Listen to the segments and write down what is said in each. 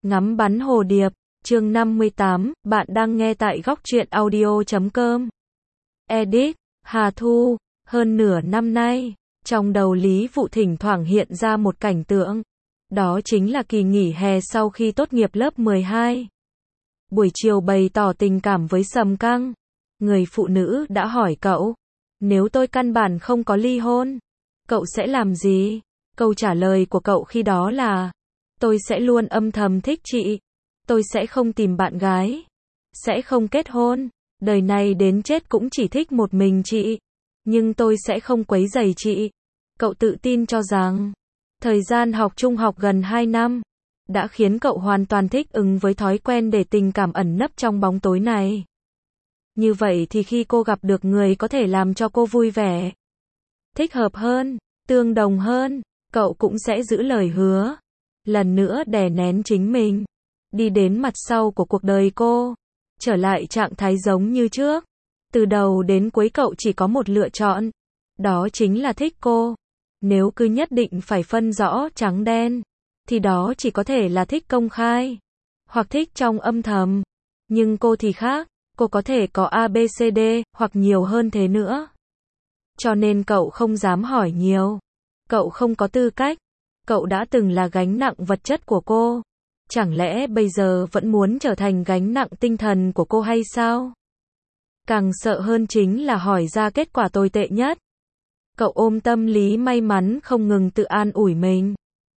Ngắm bắn hồ điệp, chương 58, bạn đang nghe tại góc truyện audio.com. Edit, Hà Thu, hơn nửa năm nay, trong đầu Lý Vụ thỉnh thoảng hiện ra một cảnh tượng. Đó chính là kỳ nghỉ hè sau khi tốt nghiệp lớp 12. Buổi chiều bày tỏ tình cảm với Sầm Căng. Người phụ nữ đã hỏi cậu, nếu tôi căn bản không có ly hôn, cậu sẽ làm gì? Câu trả lời của cậu khi đó là, tôi sẽ luôn âm thầm thích chị. Tôi sẽ không tìm bạn gái. Sẽ không kết hôn. Đời này đến chết cũng chỉ thích một mình chị. Nhưng tôi sẽ không quấy rầy chị. Cậu tự tin cho rằng, thời gian học trung học gần 2 năm, đã khiến cậu hoàn toàn thích ứng với thói quen để tình cảm ẩn nấp trong bóng tối này. Như vậy thì khi cô gặp được người có thể làm cho cô vui vẻ, thích hợp hơn, tương đồng hơn, cậu cũng sẽ giữ lời hứa. Lần nữa đè nén chính mình, đi đến mặt sau của cuộc đời cô, trở lại trạng thái giống như trước. Từ đầu đến cuối cậu chỉ có một lựa chọn, đó chính là thích cô. Nếu cứ nhất định phải phân rõ trắng đen, thì đó chỉ có thể là thích công khai, hoặc thích trong âm thầm. Nhưng cô thì khác, cô có thể có ABCD, hoặc nhiều hơn thế nữa. Cho nên cậu không dám hỏi nhiều. Cậu không có tư cách. Cậu đã từng là gánh nặng vật chất của cô. Chẳng lẽ bây giờ vẫn muốn trở thành gánh nặng tinh thần của cô hay sao? Càng sợ hơn chính là hỏi ra kết quả tồi tệ nhất. Cậu ôm tâm lý may mắn không ngừng tự an ủi mình.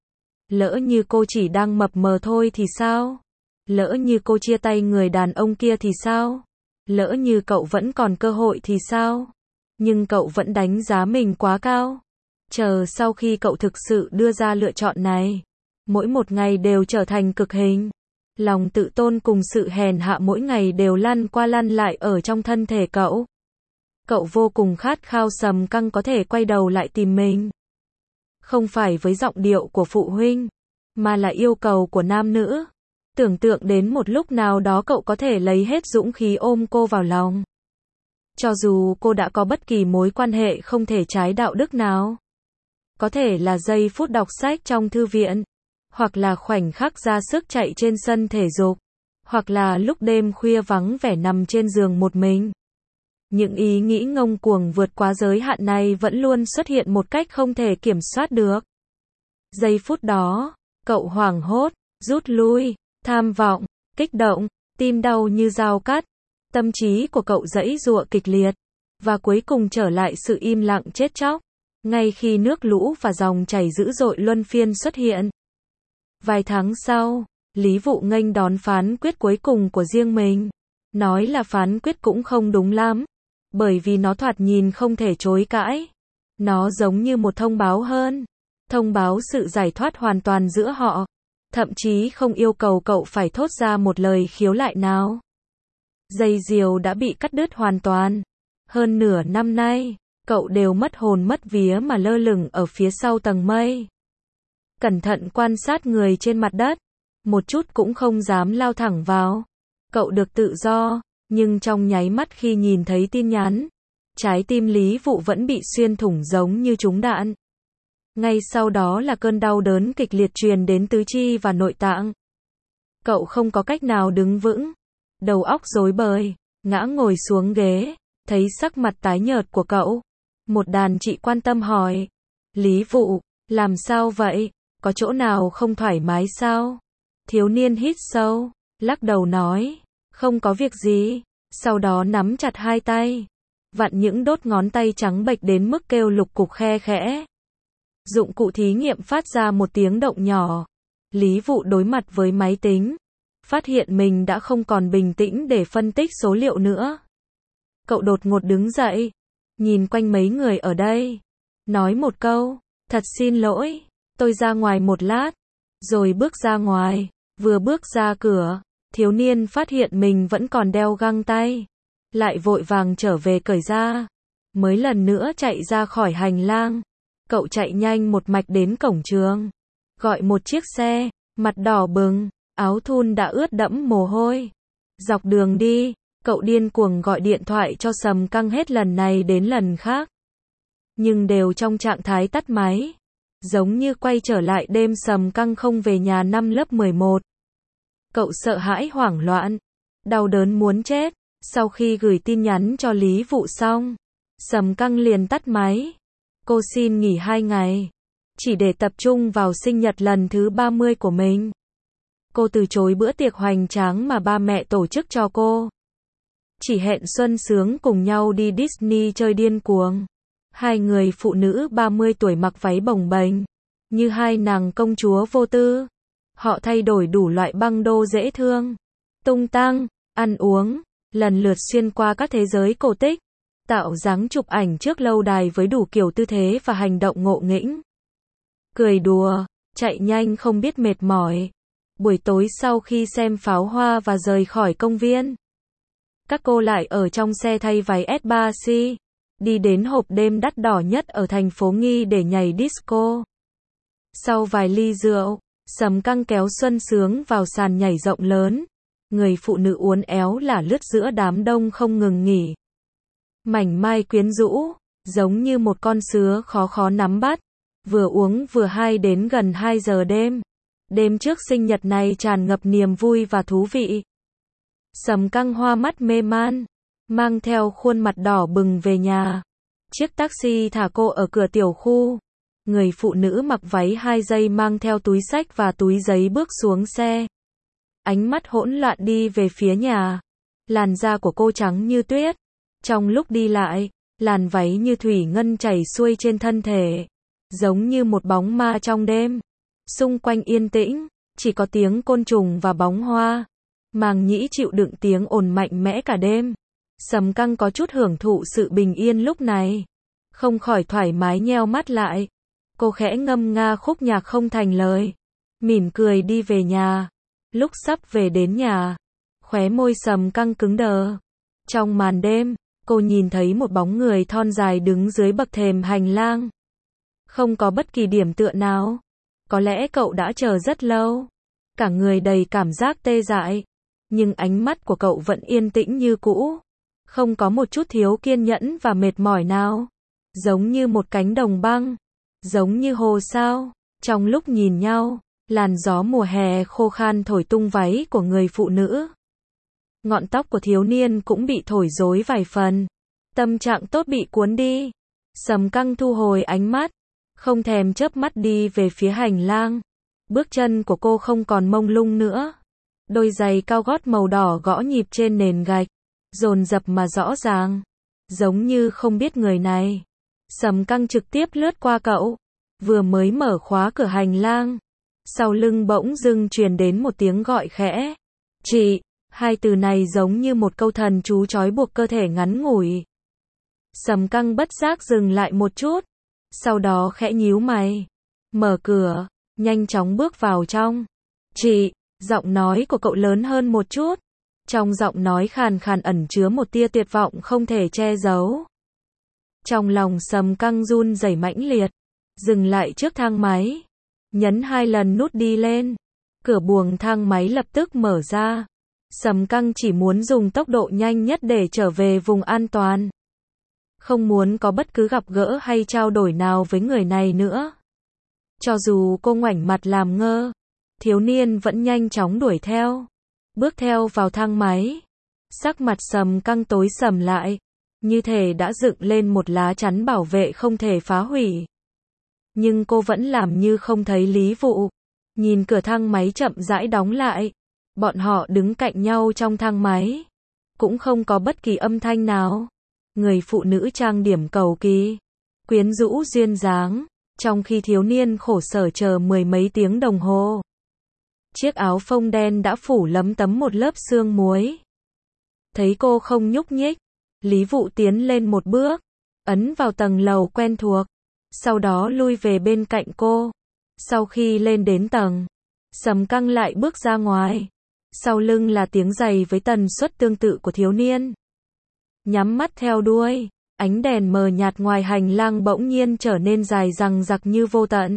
Lỡ như cô chỉ đang mập mờ thôi thì sao? Lỡ như cô chia tay người đàn ông kia thì sao? Lỡ như cậu vẫn còn cơ hội thì sao? Nhưng cậu vẫn đánh giá mình quá cao. Chờ sau khi cậu thực sự đưa ra lựa chọn này, mỗi một ngày đều trở thành cực hình. Lòng tự tôn cùng sự hèn hạ mỗi ngày đều lăn qua lăn lại ở trong thân thể cậu. Cậu vô cùng khát khao Sầm Căng có thể quay đầu lại tìm mình. Không phải với giọng điệu của phụ huynh, mà là yêu cầu của nam nữ. Tưởng tượng đến một lúc nào đó cậu có thể lấy hết dũng khí ôm cô vào lòng. Cho dù cô đã có bất kỳ mối quan hệ không thể trái đạo đức nào. Có thể là giây phút đọc sách trong thư viện, hoặc là khoảnh khắc ra sức chạy trên sân thể dục, hoặc là lúc đêm khuya vắng vẻ nằm trên giường một mình. Những ý nghĩ ngông cuồng vượt quá giới hạn này vẫn luôn xuất hiện một cách không thể kiểm soát được. Giây phút đó, cậu hoảng hốt, rút lui, tham vọng, kích động, tim đau như dao cắt. Tâm trí của cậu giãy giụa kịch liệt, và cuối cùng trở lại sự im lặng chết chóc. Ngay khi nước lũ và dòng chảy dữ dội luân phiên xuất hiện. Vài tháng sau, Lý Vụ nghênh đón phán quyết cuối cùng của riêng mình. Nói là phán quyết cũng không đúng lắm, bởi vì nó thoạt nhìn không thể chối cãi. Nó giống như một thông báo hơn. Thông báo sự giải thoát hoàn toàn giữa họ. Thậm chí không yêu cầu cậu phải thốt ra một lời khiếu nại nào. Dây diều đã bị cắt đứt hoàn toàn. Hơn nửa năm nay, cậu đều mất hồn mất vía mà lơ lửng ở phía sau tầng mây. Cẩn thận quan sát người trên mặt đất, một chút cũng không dám lao thẳng vào. Cậu được tự do, nhưng trong nháy mắt khi nhìn thấy tin nhắn, trái tim Lý Vụ vẫn bị xuyên thủng giống như trúng đạn. Ngay sau đó là cơn đau đớn kịch liệt truyền đến tứ chi và nội tạng. Cậu không có cách nào đứng vững, đầu óc rối bời, ngã ngồi xuống ghế, thấy sắc mặt tái nhợt của cậu. Một đàn chị quan tâm hỏi, Lý Vụ, làm sao vậy? Có chỗ nào không thoải mái sao? Thiếu niên hít sâu, lắc đầu nói, không có việc gì. Sau đó nắm chặt hai tay, vặn những đốt ngón tay trắng bệch đến mức kêu lục cục khe khẽ. Dụng cụ thí nghiệm phát ra một tiếng động nhỏ. Lý Vụ đối mặt với máy tính, phát hiện mình đã không còn bình tĩnh để phân tích số liệu nữa. Cậu đột ngột đứng dậy, nhìn quanh mấy người ở đây, nói một câu, thật xin lỗi, tôi ra ngoài một lát, rồi bước ra ngoài. Vừa bước ra cửa, thiếu niên phát hiện mình vẫn còn đeo găng tay, lại vội vàng trở về cởi ra, mới lần nữa chạy ra khỏi hành lang. Cậu chạy nhanh một mạch đến cổng trường, gọi một chiếc xe, mặt đỏ bừng, áo thun đã ướt đẫm mồ hôi. Dọc đường đi, cậu điên cuồng gọi điện thoại cho Sầm Căng hết lần này đến lần khác, nhưng đều trong trạng thái tắt máy. Giống như quay trở lại đêm Sầm Căng không về nhà năm lớp 11. Cậu sợ hãi hoảng loạn, đau đớn muốn chết. Sau khi gửi tin nhắn cho Lý Vụ xong, Sầm Căng liền tắt máy. Cô xin nghỉ 2 ngày, chỉ để tập trung vào sinh nhật lần thứ 30 của mình. Cô từ chối bữa tiệc hoành tráng mà ba mẹ tổ chức cho cô. Chỉ hẹn xuân sướng cùng nhau đi Disney chơi điên cuồng. Hai người phụ nữ 30 tuổi mặc váy bồng bềnh, như hai nàng công chúa vô tư. Họ thay đổi đủ loại băng đô dễ thương, tung tăng, ăn uống, lần lượt xuyên qua các thế giới cổ tích, tạo dáng chụp ảnh trước lâu đài với đủ kiểu tư thế và hành động ngộ nghĩnh. Cười đùa, chạy nhanh không biết mệt mỏi. Buổi tối sau khi xem pháo hoa và rời khỏi công viên, các cô lại ở trong xe thay váy S3C, đi đến hộp đêm đắt đỏ nhất ở thành phố Nghi để nhảy disco. Sau vài ly rượu, Sầm Căng kéo Xuân Sướng vào sàn nhảy rộng lớn. Người phụ nữ uốn éo là lướt giữa đám đông không ngừng nghỉ. Mảnh mai quyến rũ, giống như một con sứa khó khó nắm bắt. Vừa uống vừa hay đến gần 2 giờ đêm. Đêm trước sinh nhật này tràn ngập niềm vui và thú vị. Sầm Căng hoa mắt mê man, mang theo khuôn mặt đỏ bừng về nhà. Chiếc taxi thả cô ở cửa tiểu khu. Người phụ nữ mặc váy 2 giây mang theo túi xách và túi giấy bước xuống xe. Ánh mắt hỗn loạn đi về phía nhà. Làn da của cô trắng như tuyết. Trong lúc đi lại, làn váy như thủy ngân chảy xuôi trên thân thể, giống như một bóng ma trong đêm. Xung quanh yên tĩnh, chỉ có tiếng côn trùng và bóng hoa. Màng nhĩ chịu đựng tiếng ồn mạnh mẽ cả đêm. Sầm Căng có chút hưởng thụ sự bình yên lúc này, không khỏi thoải mái nheo mắt lại. Cô khẽ ngâm nga khúc nhạc không thành lời, mỉm cười đi về nhà. Lúc sắp về đến nhà, khóe môi Sầm Căng cứng đờ. Trong màn đêm, cô nhìn thấy một bóng người thon dài đứng dưới bậc thềm hành lang. Không có bất kỳ điểm tựa nào. Có lẽ cậu đã chờ rất lâu. Cả người đầy cảm giác tê dại. Nhưng ánh mắt của cậu vẫn yên tĩnh như cũ. Không có một chút thiếu kiên nhẫn và mệt mỏi nào. Giống như một cánh đồng băng. Giống như hồ sao. Trong lúc nhìn nhau, làn gió mùa hè khô khan thổi tung váy của người phụ nữ. Ngọn tóc của thiếu niên cũng bị thổi rối vài phần. Tâm trạng tốt bị cuốn đi. Sầm Căng thu hồi ánh mắt, không thèm chớp mắt đi về phía hành lang. Bước chân của cô không còn mông lung nữa. Đôi giày cao gót màu đỏ gõ nhịp trên nền gạch, dồn dập mà rõ ràng, giống như không biết người này. Sầm Căng trực tiếp lướt qua cậu, vừa mới mở khóa cửa hành lang, sau lưng bỗng dưng truyền đến một tiếng gọi khẽ. Chị, hai từ này giống như một câu thần chú trói buộc cơ thể ngắn ngủi. Sầm Căng bất giác dừng lại một chút, sau đó khẽ nhíu mày, mở cửa, nhanh chóng bước vào trong. Chị, giọng nói của cậu lớn hơn một chút. Trong giọng nói khàn khàn ẩn chứa một tia tuyệt vọng không thể che giấu. Trong lòng Sầm Căng run rẩy mãnh liệt, dừng lại trước thang máy, nhấn 2 lần nút đi lên. Cửa buồng thang máy lập tức mở ra. Sầm Căng chỉ muốn dùng tốc độ nhanh nhất để trở về vùng an toàn. Không muốn có bất cứ gặp gỡ hay trao đổi nào với người này nữa. Cho dù cô ngoảnh mặt làm ngơ, thiếu niên vẫn nhanh chóng đuổi theo. Bước theo vào thang máy. Sắc mặt Sầm Căng tối sầm lại, như thể đã dựng lên một lá chắn bảo vệ không thể phá hủy. Nhưng cô vẫn làm như không thấy Lý Vụ. Nhìn cửa thang máy chậm rãi đóng lại. Bọn họ đứng cạnh nhau trong thang máy. Cũng không có bất kỳ âm thanh nào. Người phụ nữ trang điểm cầu kỳ, quyến rũ duyên dáng, trong khi thiếu niên khổ sở chờ 10 mấy tiếng đồng hồ. Chiếc áo phông đen đã phủ lấm tấm một lớp sương muối. Thấy cô không nhúc nhích, Lý Vụ tiến lên một bước, ấn vào tầng lầu quen thuộc, sau đó lui về bên cạnh cô. Sau khi lên đến tầng, Sầm Căng lại bước ra ngoài. Sau lưng là tiếng giày với tần suất tương tự của thiếu niên. Nhắm mắt theo đuôi, ánh đèn mờ nhạt ngoài hành lang bỗng nhiên trở nên dài dằng dặc như vô tận.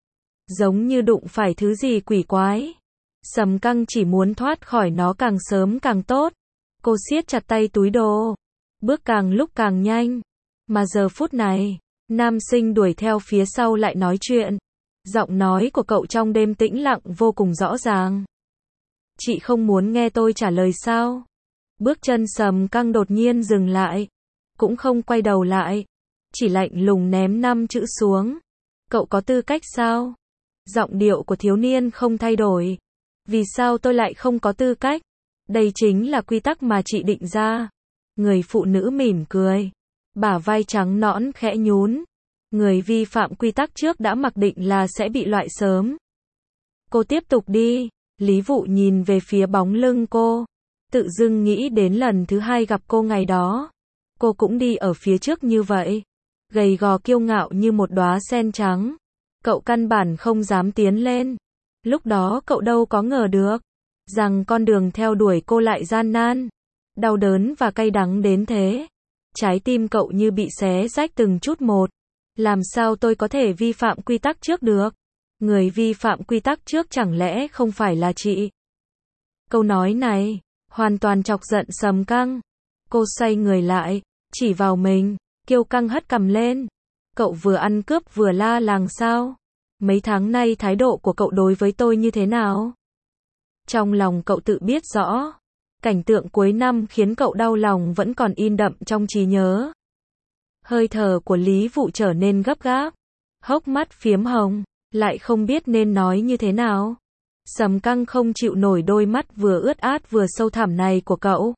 Giống như đụng phải thứ gì quỷ quái. Sầm Căng chỉ muốn thoát khỏi nó càng sớm càng tốt. Cô siết chặt tay túi đồ, bước càng lúc càng nhanh. Mà giờ phút này, nam sinh đuổi theo phía sau lại nói chuyện. Giọng nói của cậu trong đêm tĩnh lặng vô cùng rõ ràng. Chị không muốn nghe tôi trả lời sao? Bước chân Sầm Căng đột nhiên dừng lại, cũng không quay đầu lại, chỉ lạnh lùng ném 5 chữ xuống. Cậu có tư cách sao? Giọng điệu của thiếu niên không thay đổi. Vì sao tôi lại không có tư cách? Đây chính là quy tắc mà chị định ra. Người phụ nữ mỉm cười, bả vai trắng nõn khẽ nhún. Người vi phạm quy tắc trước đã mặc định là sẽ bị loại sớm. Cô tiếp tục đi. Lý Vụ nhìn về phía bóng lưng cô, tự dưng nghĩ đến lần thứ 2 gặp cô ngày đó. Cô cũng đi ở phía trước như vậy, gầy gò kiêu ngạo như một đóa sen trắng. Cậu căn bản không dám tiến lên. Lúc đó cậu đâu có ngờ được rằng con đường theo đuổi cô lại gian nan, đau đớn và cay đắng đến thế. Trái tim cậu như bị xé rách từng chút một. Làm sao tôi có thể vi phạm quy tắc trước được? Người vi phạm quy tắc trước chẳng lẽ không phải là chị? Câu nói này hoàn toàn chọc giận Sầm Căng. Cô xoay người lại, chỉ vào mình, kiêu căng hất cằm lên. Cậu vừa ăn cướp vừa la làng sao? Mấy tháng nay thái độ của cậu đối với tôi như thế nào? Trong lòng cậu tự biết rõ. Cảnh tượng cuối năm khiến cậu đau lòng vẫn còn in đậm trong trí nhớ. Hơi thở của Lý Vụ trở nên gấp gáp, hốc mắt phiếm hồng, lại không biết nên nói như thế nào. Sầm Căng không chịu nổi đôi mắt vừa ướt át vừa sâu thẳm này của cậu.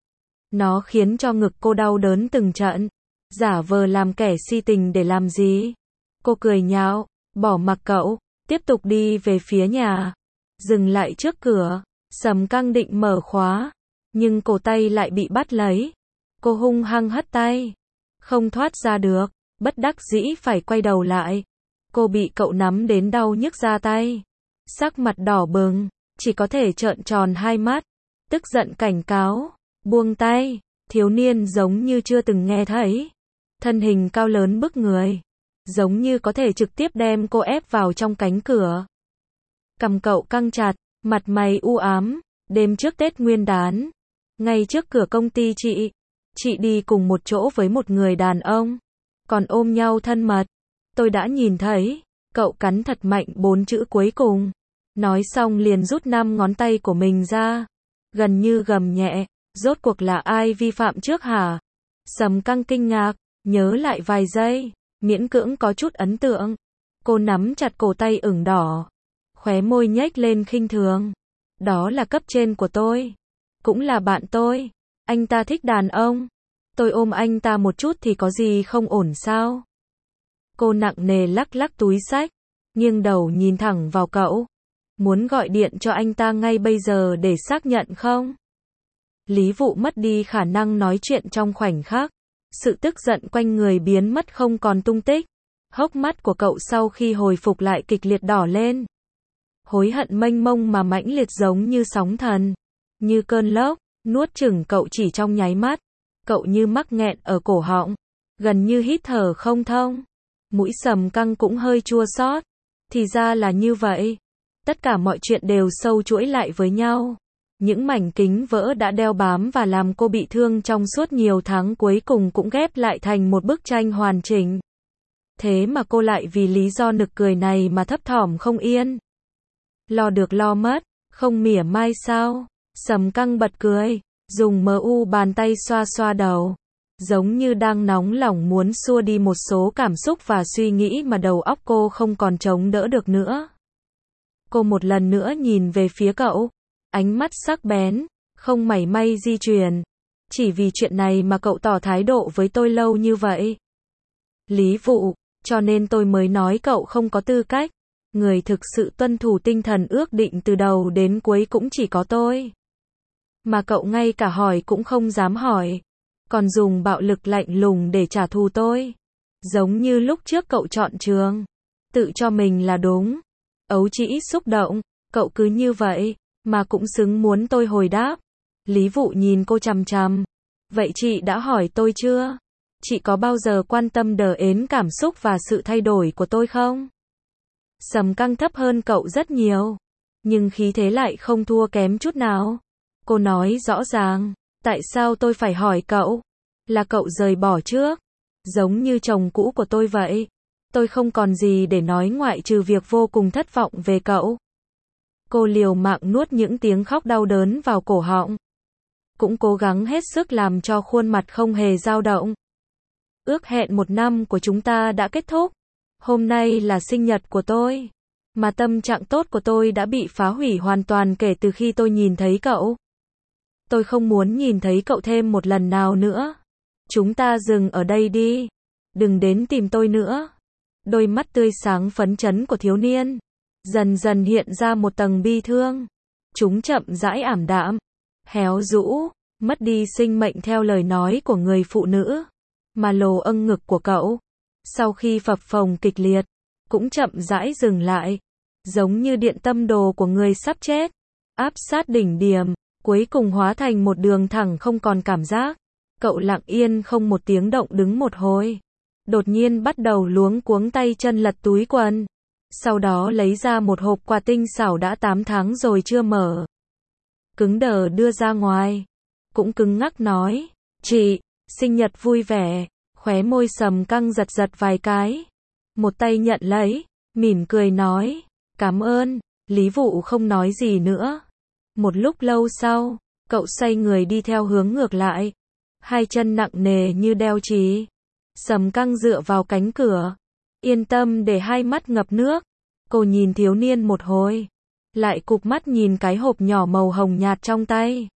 Nó khiến cho ngực cô đau đớn từng trận. Giả vờ làm kẻ si tình để làm gì? Cô cười nhạo, bỏ mặc cậu, tiếp tục đi về phía nhà. Dừng lại trước cửa, Sầm Căng định mở khóa, nhưng cổ tay lại bị bắt lấy. Cô hung hăng hất tay, không thoát ra được, bất đắc dĩ phải quay đầu lại. Cô bị cậu nắm đến đau nhức da tay, sắc mặt đỏ bừng, chỉ có thể trợn tròn hai mắt, tức giận cảnh cáo, buông tay. Thiếu niên giống như chưa từng nghe thấy, thân hình cao lớn bức người, giống như có thể trực tiếp đem cô ép vào trong cánh cửa. Cằm cậu căng chặt, mặt mày u ám. Đêm trước Tết Nguyên Đán, ngay trước cửa công ty chị đi cùng một chỗ với một người đàn ông, còn ôm nhau thân mật. Tôi đã nhìn thấy. Cậu cắn thật mạnh 4 chữ cuối cùng, nói xong liền rút 5 ngón tay của mình ra, gần như gầm nhẹ. Rốt cuộc là ai vi phạm trước hả? Sầm Căng kinh ngạc, nhớ lại vài giây, miễn cưỡng có chút ấn tượng. Cô nắm chặt cổ tay ửng đỏ, khóe môi nhếch lên khinh thường. Đó là cấp trên của tôi, cũng là bạn tôi. Anh ta thích đàn ông, tôi ôm anh ta một chút thì có gì không ổn sao? Cô nặng nề lắc lắc túi xách, nghiêng đầu nhìn thẳng vào cậu. Muốn gọi điện cho anh ta ngay bây giờ để xác nhận không? Lý Vụ mất đi khả năng nói chuyện trong khoảnh khắc. Sự tức giận quanh người biến mất không còn tung tích. Hốc mắt của cậu sau khi hồi phục lại kịch liệt đỏ lên. Hối hận mênh mông mà mãnh liệt giống như sóng thần, như cơn lốc, nuốt chửng cậu chỉ trong nháy mắt. Cậu như mắc nghẹn ở cổ họng, gần như hít thở không thông. Mũi Sầm Căng cũng hơi chua xót. Thì ra là như vậy. Tất cả mọi chuyện đều sâu chuỗi lại với nhau. Những mảnh kính vỡ đã đeo bám và làm cô bị thương trong suốt nhiều tháng cuối cùng cũng ghép lại thành một bức tranh hoàn chỉnh. Thế mà cô lại vì lý do nực cười này mà thấp thỏm không yên. Lo được lo mất, không mỉa mai sao? Sầm Căng bật cười, dùng bàn tay xoa xoa đầu, giống như đang nóng lòng muốn xua đi một số cảm xúc và suy nghĩ mà đầu óc cô không còn chống đỡ được nữa. Cô một lần nữa nhìn về phía cậu, ánh mắt sắc bén, không mảy may di chuyển. Chỉ vì chuyện này mà cậu tỏ thái độ với tôi lâu như vậy. Lý Vụ, cho nên tôi mới nói cậu không có tư cách. Người thực sự tuân thủ tinh thần ước định từ đầu đến cuối cũng chỉ có tôi. Mà cậu ngay cả hỏi cũng không dám hỏi, còn dùng bạo lực lạnh lùng để trả thù tôi. Giống như lúc trước cậu chọn trường, tự cho mình là đúng. Ấu trĩ xúc động, cậu cứ như vậy mà cũng xứng muốn tôi hồi đáp. Lý Vụ nhìn cô chằm chằm. Vậy chị đã hỏi tôi chưa? Chị có bao giờ quan tâm đến cảm xúc và sự thay đổi của tôi không? Sầm Căng thấp hơn cậu rất nhiều, nhưng khí thế lại không thua kém chút nào. Cô nói rõ ràng, tại sao tôi phải hỏi cậu? Là cậu rời bỏ trước, giống như chồng cũ của tôi vậy. Tôi không còn gì để nói ngoại trừ việc vô cùng thất vọng về cậu. Cô liều mạng nuốt những tiếng khóc đau đớn vào cổ họng. Cũng cố gắng hết sức làm cho khuôn mặt không hề dao động. Ước hẹn 1 năm của chúng ta đã kết thúc. Hôm nay là sinh nhật của tôi. Mà tâm trạng tốt của tôi đã bị phá hủy hoàn toàn kể từ khi tôi nhìn thấy cậu. Tôi không muốn nhìn thấy cậu thêm một lần nào nữa. Chúng ta dừng ở đây đi. Đừng đến tìm tôi nữa. Đôi mắt tươi sáng phấn chấn của thiếu niên dần dần hiện ra một tầng bi thương. Chúng chậm rãi ảm đạm, héo rũ, mất đi sinh mệnh theo lời nói của người phụ nữ. Mà lồ âng ngực của cậu, sau khi phập phồng kịch liệt, cũng chậm rãi dừng lại. Giống như điện tâm đồ của người sắp chết, áp sát đỉnh điểm, cuối cùng hóa thành một đường thẳng không còn cảm giác. Cậu lặng yên không một tiếng động đứng một hồi. Đột nhiên bắt đầu luống cuống tay chân lật túi quần. Sau đó lấy ra một hộp quà tinh xảo đã 8 tháng rồi chưa mở. Cứng đờ đưa ra ngoài. Cũng cứng ngắc nói, chị, sinh nhật vui vẻ. Khóe môi Sầm Căng giật giật vài cái. Một tay nhận lấy, mỉm cười nói, cảm ơn. Lý Vụ không nói gì nữa. Một lúc lâu sau, cậu xoay người đi theo hướng ngược lại. Hai chân nặng nề như đeo chì. Sầm Căng dựa vào cánh cửa. Yên tâm để hai mắt ngập nước. Cô nhìn thiếu niên một hồi. Lại cụp mắt nhìn cái hộp nhỏ màu hồng nhạt trong tay.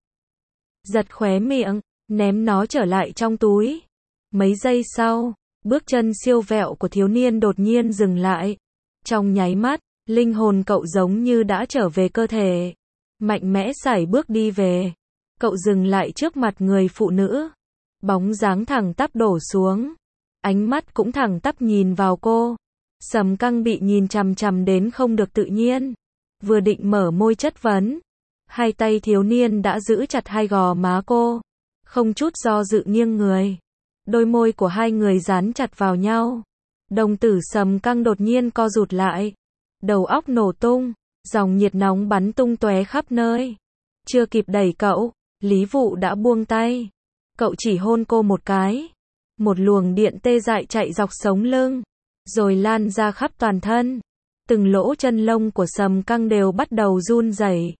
Giật khóe miệng, ném nó trở lại trong túi. Mấy giây sau, bước chân siêu vẹo của thiếu niên đột nhiên dừng lại. Trong nháy mắt, linh hồn cậu giống như đã trở về cơ thể. Mạnh mẽ sải bước đi về. Cậu dừng lại trước mặt người phụ nữ. Bóng dáng thẳng tắp đổ xuống. Ánh mắt cũng thẳng tắp nhìn vào cô. Sầm Căng bị nhìn chằm chằm đến không được tự nhiên. Vừa định mở môi chất vấn. Hai tay thiếu niên đã giữ chặt hai gò má cô. Không chút do dự nghiêng người. Đôi môi của hai người dán chặt vào nhau. Đồng tử Sầm Căng đột nhiên co rụt lại. Đầu óc nổ tung. Dòng nhiệt nóng bắn tung tóe khắp nơi. Chưa kịp đẩy cậu, Lý Vụ đã buông tay. Cậu chỉ hôn cô một cái. Một luồng điện tê dại chạy dọc sống lưng. Rồi lan ra khắp toàn thân. Từng lỗ chân lông của Sầm Căng đều bắt đầu run rẩy.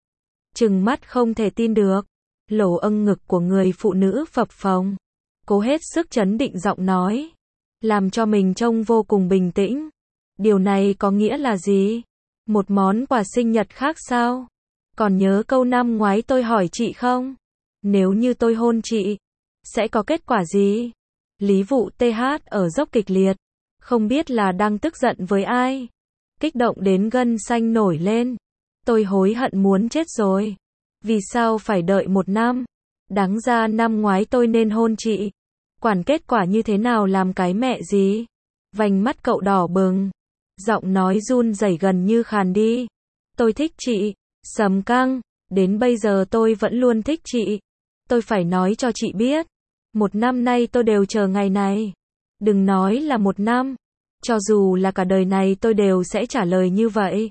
Trừng mắt không thể tin được. Lỗ âng ngực của người phụ nữ phập phồng. Cố hết sức trấn định giọng nói. Làm cho mình trông vô cùng bình tĩnh. Điều này có nghĩa là gì? Một món quà sinh nhật khác sao? Còn nhớ câu năm ngoái tôi hỏi chị không? Nếu như tôi hôn chị, sẽ có kết quả gì? Lý Vụ TH ở dốc kịch liệt. Không biết là đang tức giận với ai. Kích động đến gân xanh nổi lên. Tôi hối hận muốn chết rồi. Vì sao phải đợi 1 năm? Đáng ra năm ngoái tôi nên hôn chị. Quản kết quả như thế nào làm cái mẹ gì? Vành mắt cậu đỏ bừng. Giọng nói run rẩy gần như khàn đi. Tôi thích chị, Sầm Căng. Đến bây giờ tôi vẫn luôn thích chị. Tôi phải nói cho chị biết. 1 năm nay tôi đều chờ ngày này. Đừng nói là 1 năm. Cho dù là cả đời này tôi đều sẽ trả lời như vậy.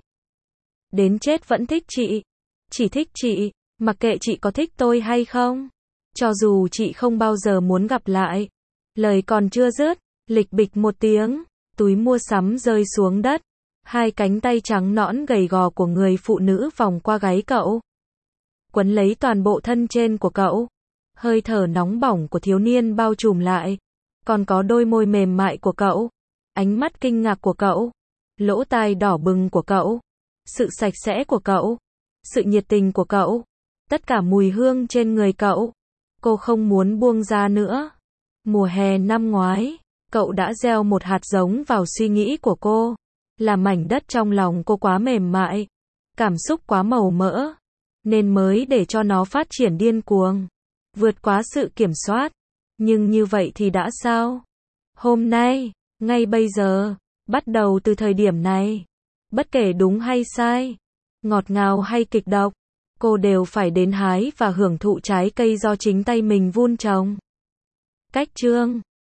Đến chết vẫn thích chị. Chỉ thích chị, mặc kệ chị có thích tôi hay không. Cho dù chị không bao giờ muốn gặp lại. Lời còn chưa dứt, lịch bịch một tiếng, túi mua sắm rơi xuống đất. Hai cánh tay trắng nõn gầy gò của người phụ nữ vòng qua gáy cậu. Quấn lấy toàn bộ thân trên của cậu. Hơi thở nóng bỏng của thiếu niên bao trùm lại. Còn có đôi môi mềm mại của cậu. Ánh mắt kinh ngạc của cậu. Lỗ tai đỏ bừng của cậu. Sự sạch sẽ của cậu. Sự nhiệt tình của cậu. Tất cả mùi hương trên người cậu. Cô không muốn buông ra nữa. Mùa hè năm ngoái, cậu đã gieo một hạt giống vào suy nghĩ của cô. Là mảnh đất trong lòng cô quá mềm mại. Cảm xúc quá màu mỡ. Nên mới để cho nó phát triển điên cuồng. Vượt quá sự kiểm soát. Nhưng như vậy thì đã sao? Hôm nay, ngay bây giờ, bắt đầu từ thời điểm này. Bất kể đúng hay sai, ngọt ngào hay kịch độc, cô đều phải đến hái và hưởng thụ trái cây do chính tay mình vun trồng. Cách chương